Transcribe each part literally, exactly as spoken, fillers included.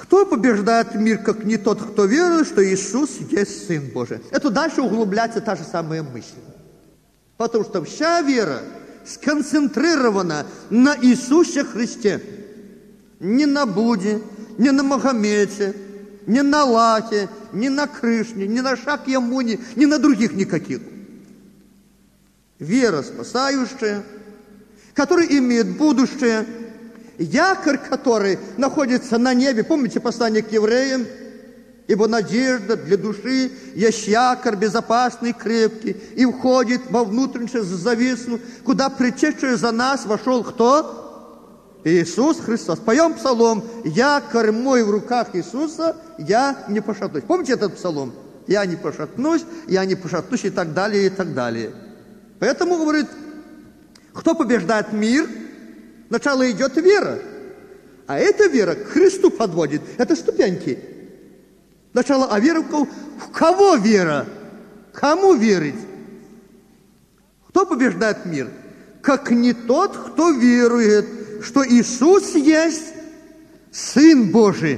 Кто побеждает мир, как не тот, кто верует, что Иисус есть Сын Божий? Это дальше углубляется та же самая мысль. Потому что вся вера сконцентрирована на Иисусе Христе. Не на Будде, не на Магомете, не на Аллахе, не на Кришне, не на Шакьямуни, не на других никаких. Вера спасающая, которая имеет будущее, якорь, который находится на небе. Помните послание к евреям? Ибо надежда для души есть якорь безопасный, крепкий, и входит во внутреннюю завесу, куда пришедший за нас вошел кто? Иисус Христос. Поем псалом: «Якорь мой в руках Иисуса, я не пошатнусь». Помните этот псалом? «Я не пошатнусь, я не пошатнусь» и так далее, и так далее. Поэтому, говорит, кто побеждает мир, сначала идет вера. А эта вера к Христу подводит. Это ступеньки. Сначала, а вера в кого? В кого вера? Кому верить? Кто побеждает мир? Как не тот, кто верует, что Иисус есть Сын Божий.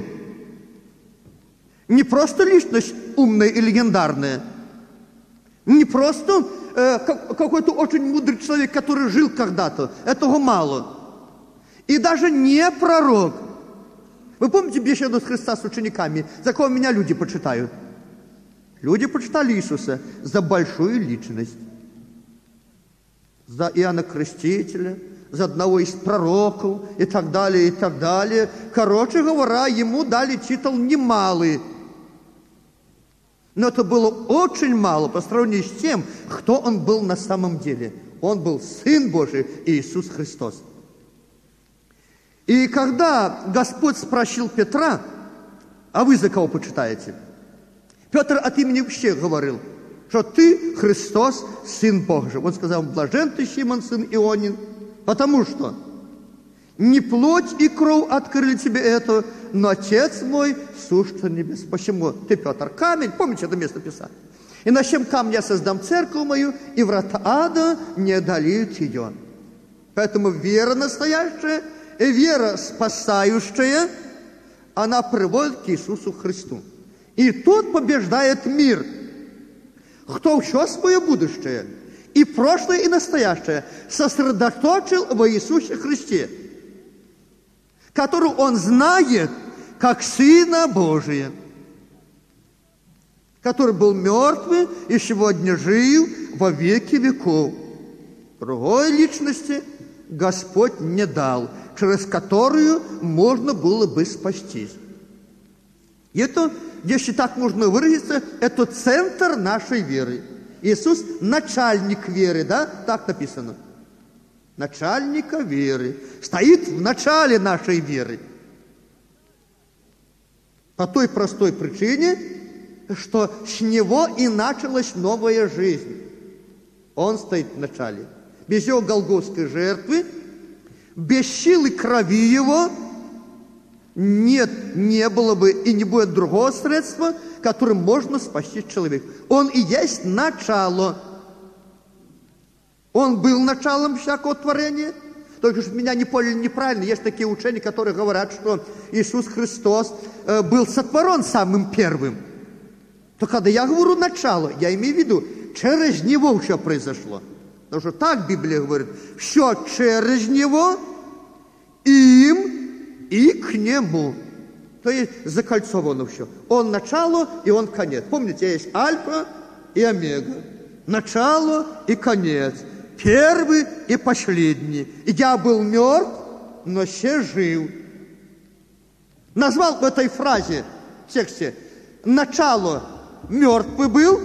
Не просто личность умная и легендарная. Не просто э, какой-то очень мудрый человек, который жил когда-то. Этого мало. И даже не пророк. Вы помните беседу с Христа с учениками? За кого меня люди почитают? Люди почитали Иисуса за большую личность. За Иоанна Крестителя, за одного из пророков и так далее, и так далее. Короче говоря, ему дали титул немалый. Но это было очень мало по сравнению с тем, кто он был на самом деле. Он был Сын Божий, Иисус Христос. И когда Господь спросил Петра: а вы за кого почитаете? Петр от имени всех говорил, что ты Христос, Сын Божий. Он сказал: блажен ты, Симон, сын Ионин, потому что не плоть и кровь открыли тебе это, но Отец мой сущий небес. Почему? Ты, Петр, камень. Помните это место Писания? И на чем камня создам церковь мою, и врата ада не одолеют ее. Поэтому вера настоящая, и вера спасающая, она приводит к Иисусу Христу. И тот побеждает мир. Кто все свое будущее, и прошлое, и настоящее, сосредоточил в Иисусе Христе, которого он знает как Сына Божия, который был мертвый и сегодня жив во веки веков. Другой личности Господь не дал, через которую можно было бы спастись. И это, если так можно выразиться, это центр нашей веры. Иисус – начальник веры, да? Так написано. Начальника веры. Стоит в начале нашей веры. По той простой причине, что с Него и началась новая жизнь. Он стоит в начале. Без Его голгофской жертвы, без силы крови Его нет, не было бы и не будет другого средства, которым можно спасти человека. Он и есть начало. Он был началом всякого творения. Только что меня не поняли неправильно. Есть такие учения, которые говорят, что Иисус Христос э, был сотворен самым первым. То когда я говорю начало, я имею в виду, через Него все произошло. Потому что так Библия говорит, все через Него, им и к Нему. То есть закольцовано все. Он начало, и Он конец. Помните, есть альфа и омега. Начало и конец. Первый и последний. И я был мертв, но все жив. Назвал в этой фразе, в тексте, начало мертвый был,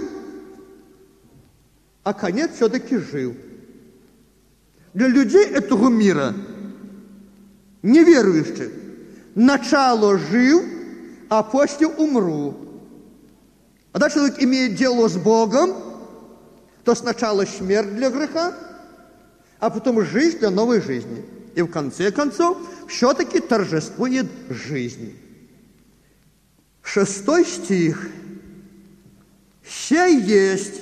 а конец все-таки жив. Для людей этого мира, неверующих, начало жив, а после умру. Когда человек имеет дело с Богом, то сначала смерть для греха, а потом жизнь для новой жизни. И в конце концов, все-таки торжествует жизнь. Шестой стих. «Сей есть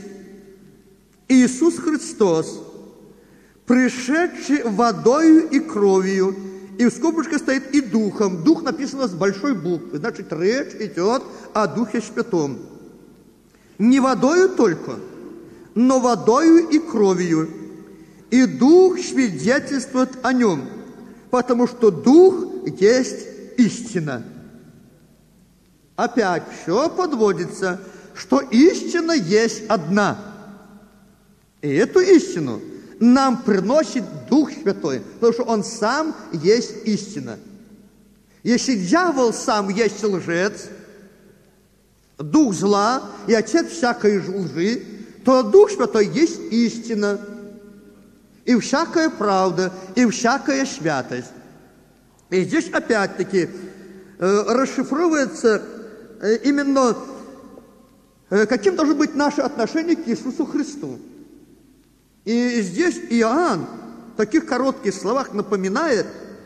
Иисус Христос, пришедший водою и кровью, И в скобочках стоит «и духом». Дух написано с большой буквы. Значит, речь идет о Духе Святом. Не водою только, но водою и кровью. И Дух свидетельствует о нем, потому что Дух есть истина. Опять все подводится, что истина есть одна. И эту истину нам приносит Дух Святой, потому что Он сам есть истина. Если дьявол сам есть лжец, дух зла и отец всякой лжи, то Дух Святой есть истина, и всякая правда, и всякая святость. И здесь опять-таки э, расшифровывается э, именно, э, каким должно быть наше отношение к Иисусу Христу. И здесь Иоанн в таких коротких словах напоминает,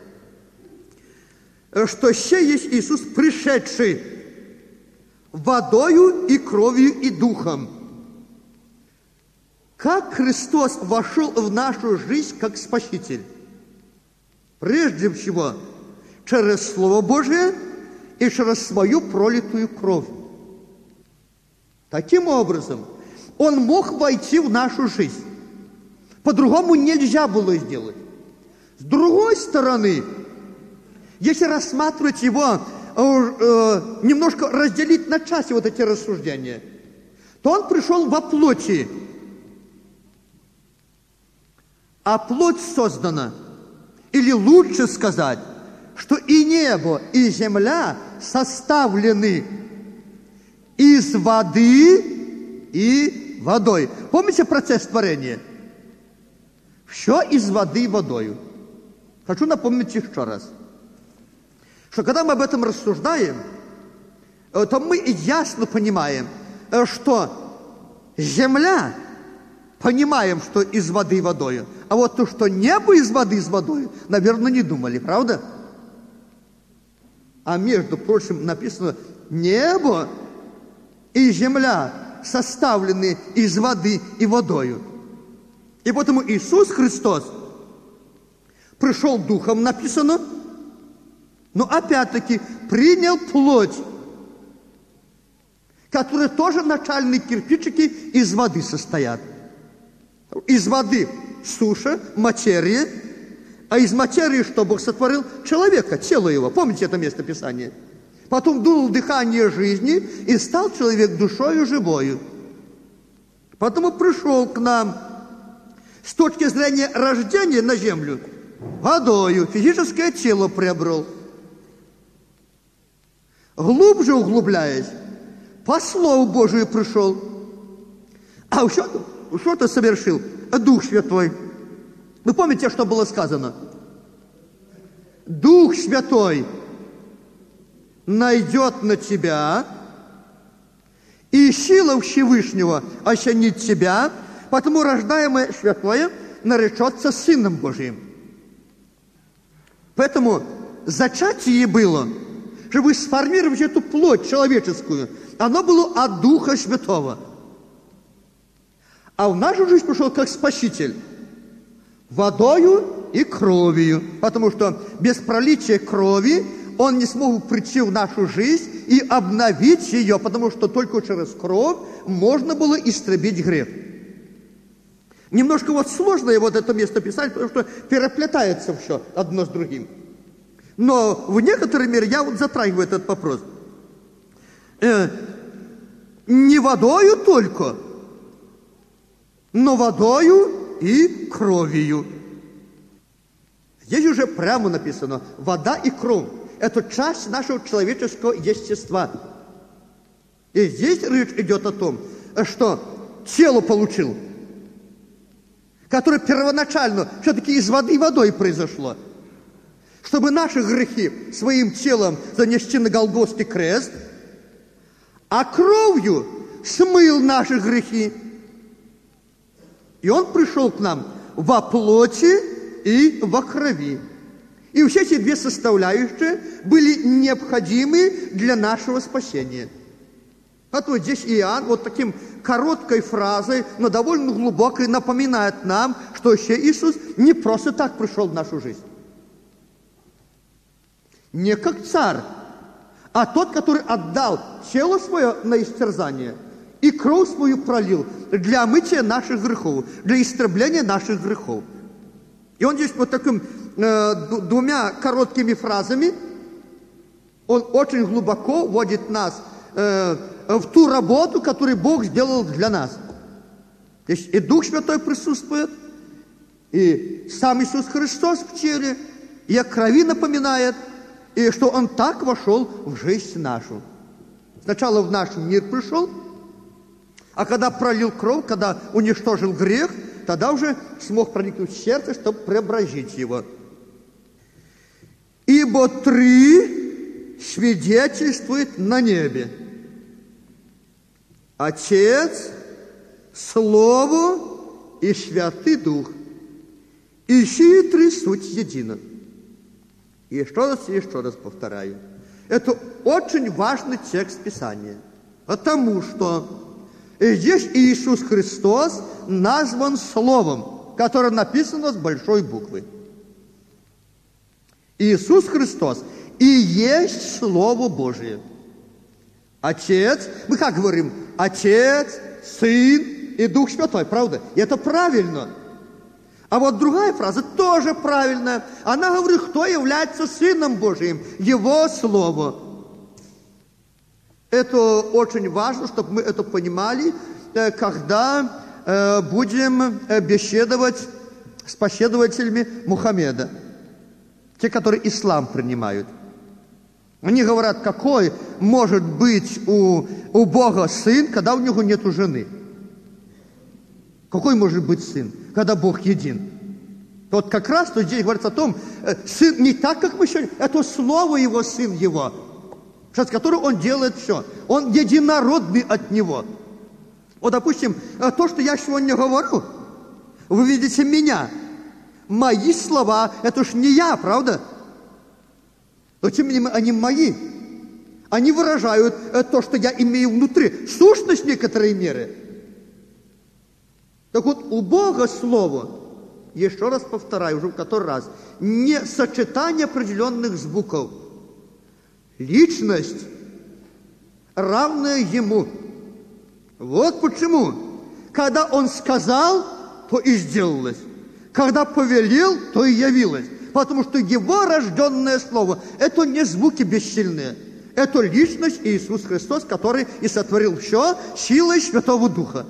что «се есть Иисус, пришедший водою и кровью и духом». Как Христос вошел в нашу жизнь как Спаситель? Прежде всего, через Слово Божие и через свою пролитую кровь. Таким образом, Он мог войти в нашу жизнь. По-другому нельзя было сделать. С другой стороны, если рассматривать его, э, э, немножко разделить на части вот эти рассуждения, то он пришел во плоти. А плоть создана, или лучше сказать, что и небо, и земля составлены из воды и водой. Помните процесс творения? Все из воды и водою. Хочу напомнить еще раз, что когда мы об этом рассуждаем, то мы ясно понимаем, что земля, понимаем, что из воды и водою, а вот то, что небо из воды с водой, наверное, не думали, правда? А между прочим написано, небо и земля составлены из воды и водою. И поэтому Иисус Христос пришел духом, написано, но опять-таки принял плоть, которые тоже начальные кирпичики из воды состоят. Из воды суша, материя, а из материи что Бог сотворил? Человека, тело его. Помните это место Писания? Потом дунул дыхание жизни, и стал человек душою живою. Потому пришел к нам с точки зрения рождения на землю водою, физическое тело приобрел. Глубже углубляясь, по Слову Божию пришел. А что, что-то совершил Дух Святой. Вы помните, что было сказано? Дух Святой найдет на тебя, и сила Всевышнего осенит тебя, потому рождаемое святое наречется Сыном Божиим. Поэтому зачатие было, чтобы сформировать эту плоть человеческую. Оно было от Духа Святого. А в нашу жизнь пришел как Спаситель. Водою и кровью. Потому что без пролития крови Он не смог прийти в нашу жизнь и обновить ее, потому что только через кровь можно было истребить грех. Немножко вот сложно вот это место писать, потому что переплетается все одно с другим. Но в некоторой мере я вот затрагиваю этот вопрос. Э, не водою только, но водою и кровью. Здесь уже прямо написано, вода и кровь. Это часть нашего человеческого естества. И здесь речь идет о том, что тело получил, которое первоначально все-таки из воды и водой произошло, чтобы наши грехи своим телом занести на Голгофский крест, а кровью смыл наши грехи. И Он пришел к нам во плоти и во крови. И все эти две составляющие были необходимы для нашего спасения. А вот здесь Иоанн вот таким короткой фразой, но довольно глубокой напоминает нам, что еще Иисус не просто так пришел в нашу жизнь. Не как царь, а тот, который отдал тело свое на истерзание и кровь свою пролил для омытия наших грехов, для истребления наших грехов. И он здесь вот таким э, двумя короткими фразами, он очень глубоко вводит нас э, в ту работу, которую Бог сделал для нас. Здесь и Дух Святой присутствует, и сам Иисус Христос в теле, и о крови напоминает, и что Он так вошел в жизнь нашу. Сначала в наш мир пришел, а когда пролил кровь, когда уничтожил грех, тогда уже смог проникнуть в сердце, чтобы преобразить его. Ибо три свидетельствует на небе: Отец, Слово и Святый Дух. И сии три суть едино. И еще раз, и еще раз повторяю. Это очень важный текст Писания. Потому что здесь Иисус Христос назван Словом, которое написано с большой буквы. Иисус Христос и есть Слово Божие. Отец, мы как говорим, Отец, Сын и Дух Святой, правда? И это правильно. А вот другая фраза тоже правильная. Она говорит, кто является Сыном Божиим? Его Слово. Это очень важно, чтобы мы это понимали, когда будем беседовать с последователями Мухаммеда. Те, которые ислам принимают. Они говорят, какой может быть у, у Бога сын, когда у него нет жены? Какой может быть сын, когда Бог един? Вот как раз то здесь говорится о том, сын не так, как мы сегодня, это слово его, сын его, через которое он делает все. Он единородный от него. Вот, допустим, то, что я сегодня говорю, вы видите меня. Мои слова, это ж не я, правда? Но тем не менее, они мои. Они выражают то, что я имею внутри. Сущность некоторой меры. Так вот, у Бога Слово, еще раз повторяю, уже в который раз, не сочетание определенных звуков. Личность, равная Ему. Вот почему. Когда Он сказал, то и сделалось. Когда повелел, то и явилось. Потому что Его рожденное Слово – это не звуки бессильные. Это личность Иисус Христос, который и сотворил все силой Святого Духа.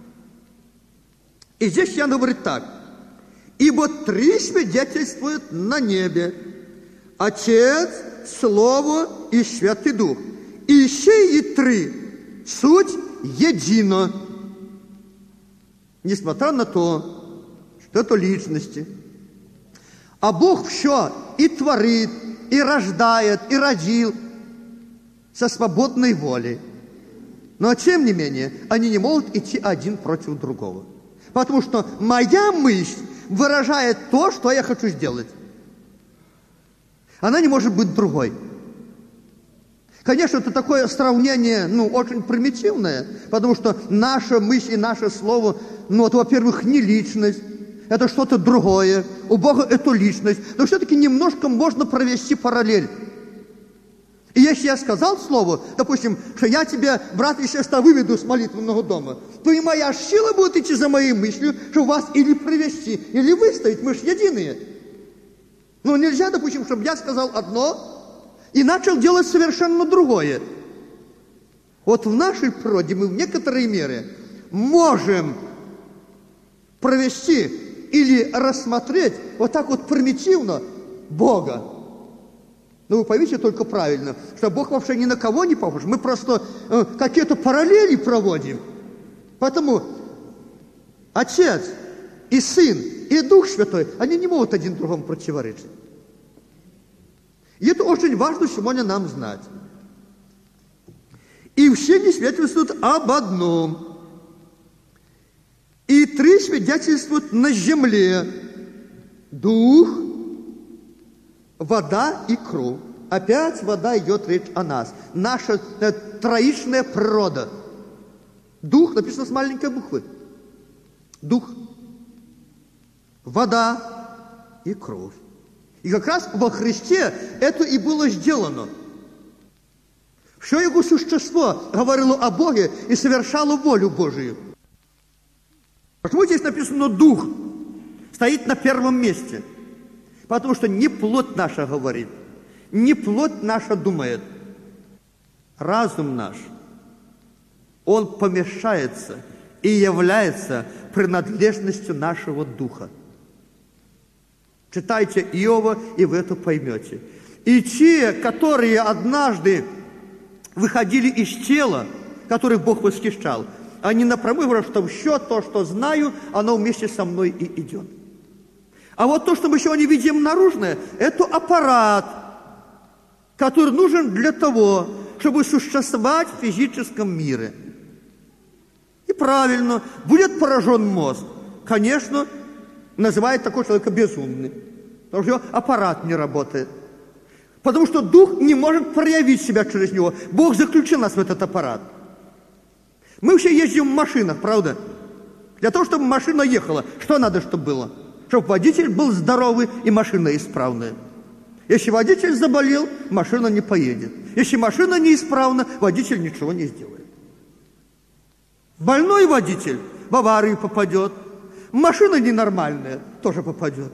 И здесь я говорю так. Ибо три свидетельствуют на небе: Отец, Слово и Святый Дух. И сии три суть едино. Несмотря на то, что это личности. А Бог все и творит, и рождает, и родил со свободной волей. Но тем не менее, они не могут идти один против другого. Потому что моя мысль выражает то, что я хочу сделать. Она не может быть другой. Конечно, это такое сравнение, ну, очень примитивное, потому что наша мысль и наше слово, ну, это, во-первых, не личность, это что-то другое. У Бога это личность. Но все-таки немножко можно провести параллель. И если я сказал слово, допустим, что я тебя, брат и сестра, выведу с молитвенного дома, то и моя сила будет идти за моей мыслью, что вас или привести, или выставить. Мы же единые. Но нельзя, допустим, чтобы я сказал одно и начал делать совершенно другое. Вот в нашей природе мы в некоторой мере можем провести или рассмотреть вот так вот примитивно Бога. Но вы поймите только правильно, что Бог вообще ни на кого не похож. Мы просто э, какие-то параллели проводим. Поэтому Отец и Сын и Дух Святой, они не могут один другому противоречить. И это очень важно сегодня нам знать. И все они свидетельствуют об одном. И три свидетельствуют на земле: Дух, вода и кровь. Опять вода, идет речь о нас. Наша э, троичная природа. Дух написано с маленькой буквы. Дух, вода и кровь. И как раз во Христе это и было сделано. Все его существо говорило о Боге и совершало волю Божию. Почему здесь написано «дух» стоит на первом месте? Потому что не плоть наша говорит, не плоть наша думает. Разум наш, он помещается и является принадлежностью нашего духа. Читайте Иова, и вы это поймете. И те, которые однажды выходили из тела, которых Бог восхищал, они напрямую говорят, что все то, что знаю, оно вместе со мной и идет. А вот то, что мы сегодня видим наружное, это аппарат, который нужен для того, чтобы существовать в физическом мире. И правильно, будет поражен мозг. Конечно, называют такого человека безумным, потому что аппарат не работает. Потому что дух не может проявить себя через него. Бог заключил нас в этот аппарат. Мы все ездим в машинах, правда? Для того, чтобы машина ехала, что надо, чтобы было? Чтобы водитель был здоровый и машина исправная. Если водитель заболел, машина не поедет. Если машина неисправна, водитель ничего не сделает. Больной водитель в аварию попадет. Машина ненормальная тоже попадет.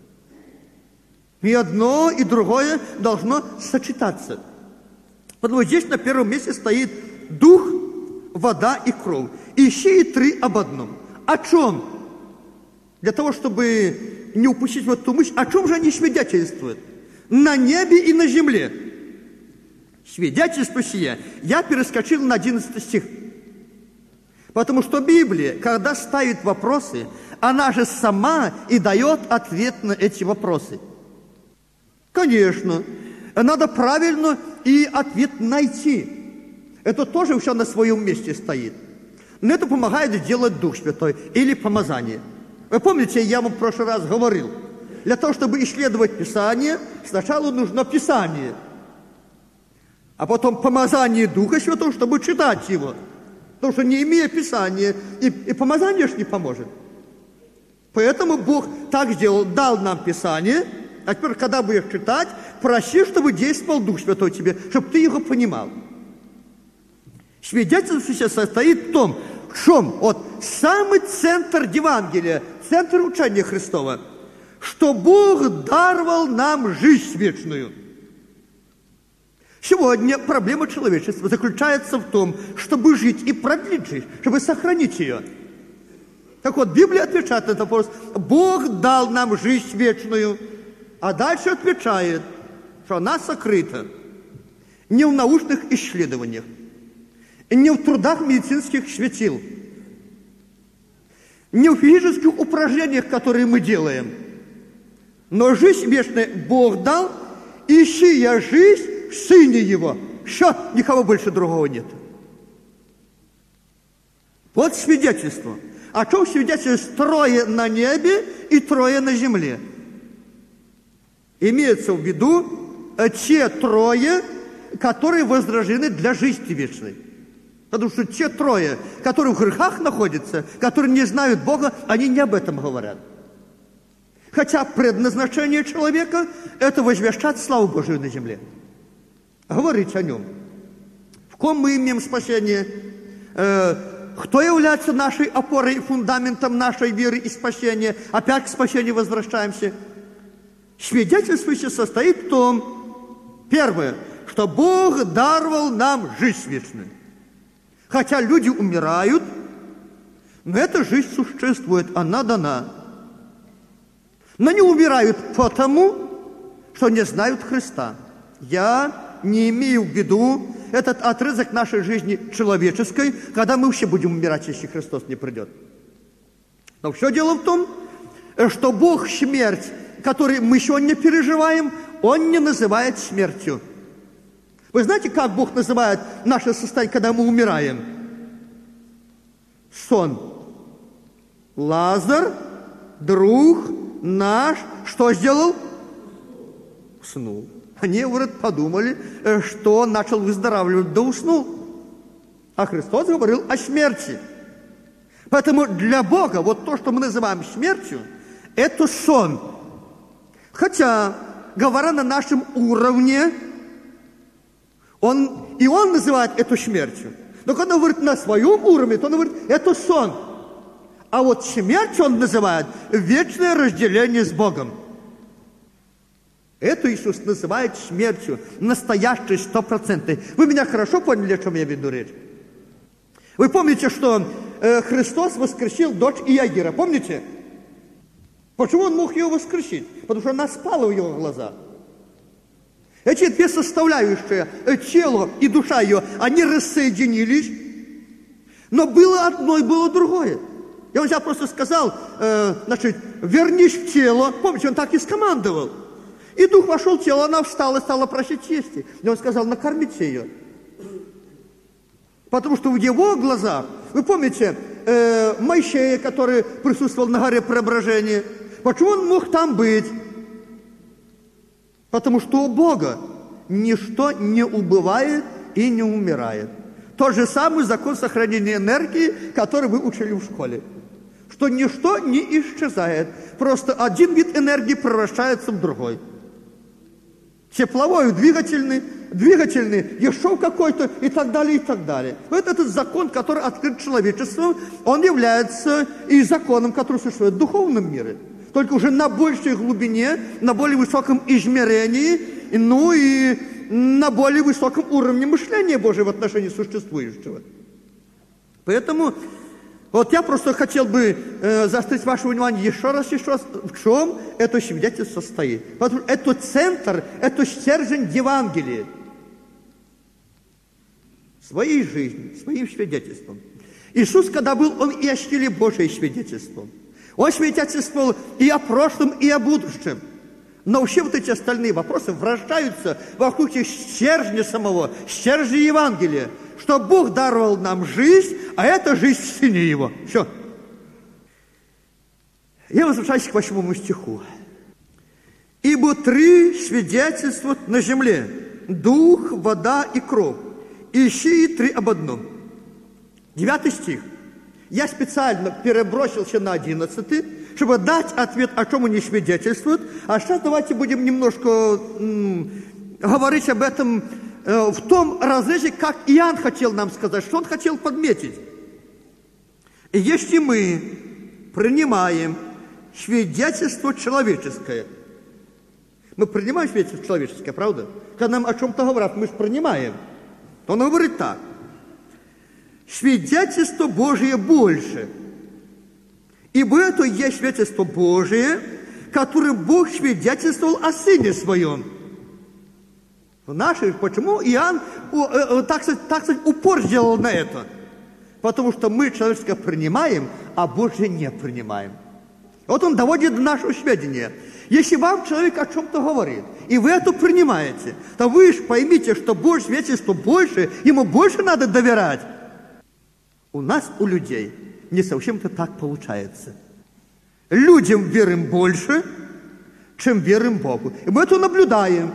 И одно, и другое должно сочетаться. Потому здесь на первом месте стоит дух, вода и кровь. И все и три об одном. О чем? Для того, чтобы не упустить вот ту мысль, о чем же они свидетельствуют? На небе и на земле. Свидетельство сие. Я перескочил на одиннадцатый стих. Потому что Библия, когда ставит вопросы, она же сама и дает ответ на эти вопросы. Конечно, надо правильно и ответ найти. Это тоже все на своем месте стоит. Но это помогает сделать Дух Святой или помазание. Вы помните, я вам в прошлый раз говорил, для того, чтобы исследовать Писание, сначала нужно Писание, а потом помазание Духа Святого, чтобы читать его. Потому что не имея Писания, и, и помазание ж не поможет. Поэтому Бог так сделал, дал нам Писание, а теперь, когда будешь читать, проси, чтобы действовал Дух Святой тебе, чтобы ты его понимал. Свидетельство состоит в том, в чем вот самый центр Евангелия, центр учения Христова, что Бог даровал нам жизнь вечную. Сегодня проблема человечества заключается в том, чтобы жить и продлить жизнь, чтобы сохранить ее. Так вот, Библия отвечает на этот вопрос. Бог дал нам жизнь вечную, а дальше отвечает, что она сокрыта не в научных исследованиях, не в трудах медицинских светил, не в физических упражнениях, которые мы делаем, но жизнь вечная Бог дал, ищи я жизнь в Сыне Его. Все, никого больше другого нет. Вот свидетельство. О чем свидетельство? Трое на небе и трое на земле. Имеется в виду те трое, которые возрождены для жизни вечной. Потому что те трое, которые в грехах находятся, которые не знают Бога, они не об этом говорят. Хотя предназначение человека – это возвещать славу Божию на земле. Говорить о нем. В ком мы имеем спасение? Э, кто является нашей опорой и фундаментом нашей веры и спасения? Опять к спасению возвращаемся. Свидетельство состоит в том, первое, что Бог даровал нам жизнь вечную. Хотя люди умирают, но эта жизнь существует, она дана. Но не умирают потому, что не знают Христа. Я не имею в виду этот отрезок нашей жизни человеческой, когда мы все будем умирать, если Христос не придет. Но все дело в том, что Бог смерть, которую мы сегодня переживаем, Он не называет смертью. Вы знаете, как Бог называет наше состояние, когда мы умираем? Сон. Лазарь, друг наш, что сделал? Уснул. Они, говорят, подумали, что он начал выздоравливать, да уснул. А Христос говорил о смерти. Поэтому для Бога вот то, что мы называем смертью, это сон. Хотя говоря на нашем уровне, он, и он называет это смертью. Но когда он говорит на своем уровне, то он говорит, это сон. А вот смерть он называет вечное разделение с Богом. Это Иисус называет смертью, настоящей, стопроцентной. Вы меня хорошо поняли, о чем я веду речь? Вы помните, что э, Христос воскресил дочь Иаира, помните? Почему он мог ее воскресить? Потому что она спала в его глазах. Эти две составляющие, тело и душа ее, они рассоединились, но было одно и было другое. Я вам сейчас просто сказал, э, значит, вернись в тело. Помните, он так и скомандовал. И дух вошел в тело, она встала и стала просить чести. И он сказал, накормите ее. Потому что в его глазах, вы помните, э, Моисея, который присутствовал на горе Преображения, почему он мог там быть? Потому что у Бога ничто не убывает и не умирает. Тот же самый закон сохранения энергии, который вы учили в школе. Что ничто не исчезает. Просто один вид энергии превращается в другой. Тепловой, двигательный, двигательный, еще какой-то и так далее, и так далее. Вот этот закон, который открыт человечеству, он является и законом, который существует в духовном мире. Только уже на большей глубине, на более высоком измерении, ну и на более высоком уровне мышления Божьего в отношении существующего. Поэтому вот я просто хотел бы э, заострить ваше внимание еще раз, еще раз, в чем это свидетельство состоит. Потому что это центр, это стержень Евангелия. Своей жизнью, своим свидетельством. Иисус, когда был, он и осилили Божие свидетельство. Он свидетельствовал и о прошлом, и о будущем. Но все вот эти остальные вопросы вращаются вокруг стержня самого, стержня Евангелия, что Бог даровал нам жизнь, а это жизнь в Сыне Его. Все. Я возвращаюсь к восьмому стиху. «Ибо три свидетельствуют на земле, дух, вода и кровь, ищи три об одном». Девятый стих. Я специально перебросился на одиннадцатый, чтобы дать ответ, о чем они свидетельствуют. А сейчас давайте будем немножко м, говорить об этом э, в том разрезе, как Иоанн хотел нам сказать, что он хотел подметить. И если мы принимаем свидетельство человеческое, мы принимаем свидетельство человеческое, правда? Когда нам о чем-то говорят, мы же принимаем. То он говорит так. Свидетельство Божие больше. Ибо это и есть свидетельство Божие, которым Бог свидетельствовал о Сыне Своем. В нашей, почему Иоанн так сказать, так сказать, упор сделал на это? Потому что мы человеческое принимаем, а Божие не принимаем. Вот он доводит до нашего сведения. Если вам человек о чем-то говорит, и вы это принимаете, то вы же поймите, что Божье свидетельство больше, ему больше надо доверять. У нас, у людей, не совсем это так получается. Людям верим больше, чем верим Богу. И мы это наблюдаем.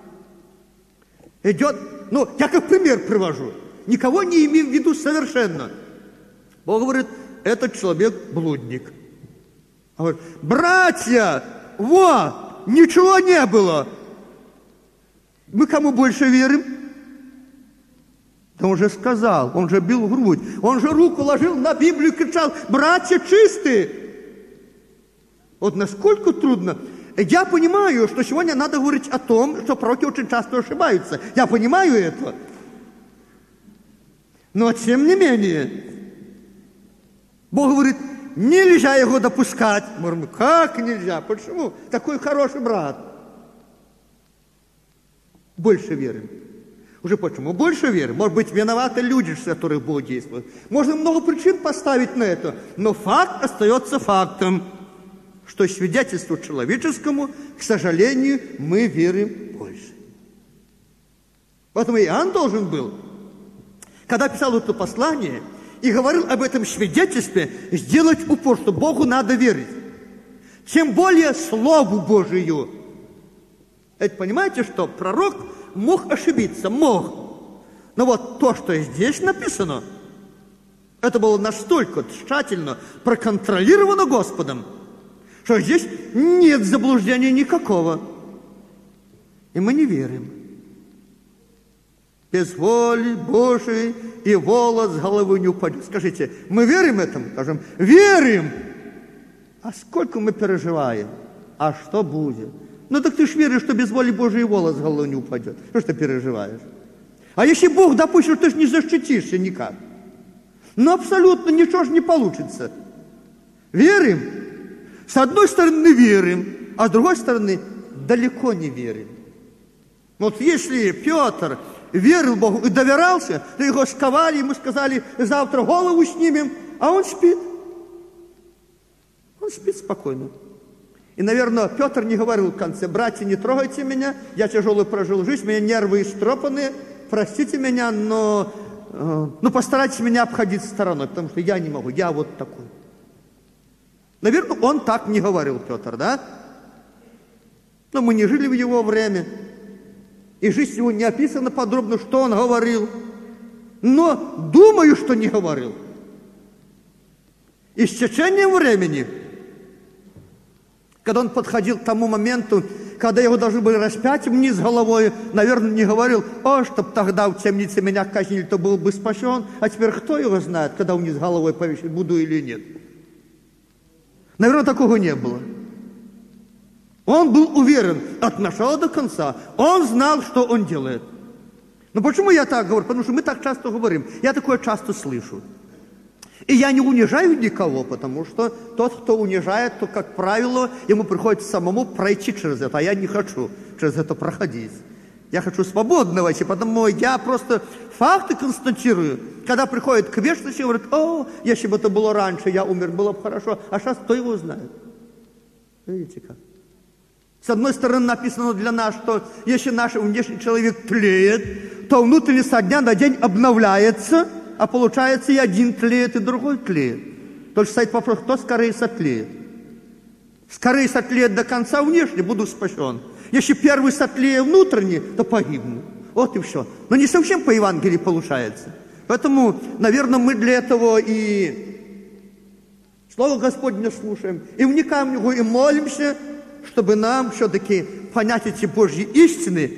Идет, ну, я как пример привожу. Никого не имею в виду совершенно. Бог говорит, этот человек блудник. Он говорит, братья, вот, ничего не было. Мы кому больше верим? Да он же сказал, он же бил в грудь, он же руку ложил на Библию и кричал, братья чистые. Вот насколько трудно. Я понимаю, что сегодня надо говорить о том, что пророки очень часто ошибаются. Я понимаю это. Но тем не менее, Бог говорит, нельзя его допускать. Мы говорим, как нельзя? Почему? Такой хороший брат. Больше верим. Уже почему? Больше веры. Может быть, виноваты люди, с которых Бог действует. Можно много причин поставить на это. Но факт остается фактом, что свидетельству человеческому, к сожалению, мы верим больше. Поэтому Иоанн должен был, когда писал это послание и говорил об этом свидетельстве, сделать упор, что Богу надо верить. Тем более Слову Божию. Это понимаете, что пророк мог ошибиться, мог. Но вот то, что здесь написано, это было настолько тщательно проконтролировано Господом, что здесь нет заблуждения никакого. И мы не верим. Без воли Божией и волос с головы не упадет. Скажите, мы верим этому? Скажем, верим. А сколько мы переживаем? А что будет? Ну так ты ж веришь, что без воли Божией волос с головы не упадет. Что ж ты переживаешь? А если Бог допустит, ты ж не защитишься никак. Ну абсолютно ничего ж не получится. Верим? С одной стороны верим, а с другой стороны далеко не верим. Вот если Петр верил Богу и доверялся, то его сковали, ему сказали, завтра голову снимем, а он спит. Он спит спокойно. И, наверное, Петр не говорил в конце: братья, не трогайте меня, я тяжелую прожил жизнь, у меня нервы истропанные, простите меня, но, э, ну, постарайтесь меня обходить стороной, потому что я не могу, я вот такой. Наверное, он так не говорил, Петр, да? Но мы не жили в его время, и жизнь его не описана подробно, что он говорил. Но думаю, что не говорил. И с течением времени, когда он подходил к тому моменту, когда его должны были распять вниз головой, наверное, не говорил: о, чтоб тогда в темнице меня казнили, то был бы спасен, а теперь кто его знает, когда вниз головой повесить, буду или нет. Наверное, такого не было. Он был уверен от начала до конца. Он знал, что он делает. Но почему я так говорю? Потому что мы так часто говорим. Я такое часто слышу. И я не унижаю никого, потому что тот, кто унижает, то, как правило, ему приходится самому пройти через это. А я не хочу через это проходить. Я хочу свободно войти, потому я просто факты констатирую. Когда приходит к вечности, говорит: о, если бы это было раньше, я умер, было бы хорошо. А сейчас кто его знает? Видите как? С одной стороны, написано для нас, что если наш внешний человек тлеет, то внутренний со дня на день обновляется, а получается и один тлеет, и другой тлеет. Только стоит вопрос, кто скорее сотлеет. Скорее сотлеет до конца внешне, буду спасен. Если первый сотлеет внутренне, то погибну. Вот и все. Но не совсем по Евангелию получается. Поэтому, наверное, мы для этого и Слово Господне слушаем, и вникаем в него, и молимся, чтобы нам все-таки понять эти Божьи истины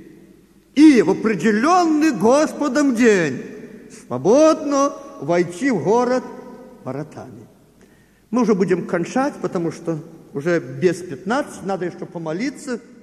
и в определенный Господом день свободно войти в город воротами. Мы уже будем кончать, потому что уже без пятнадцати, надо еще помолиться.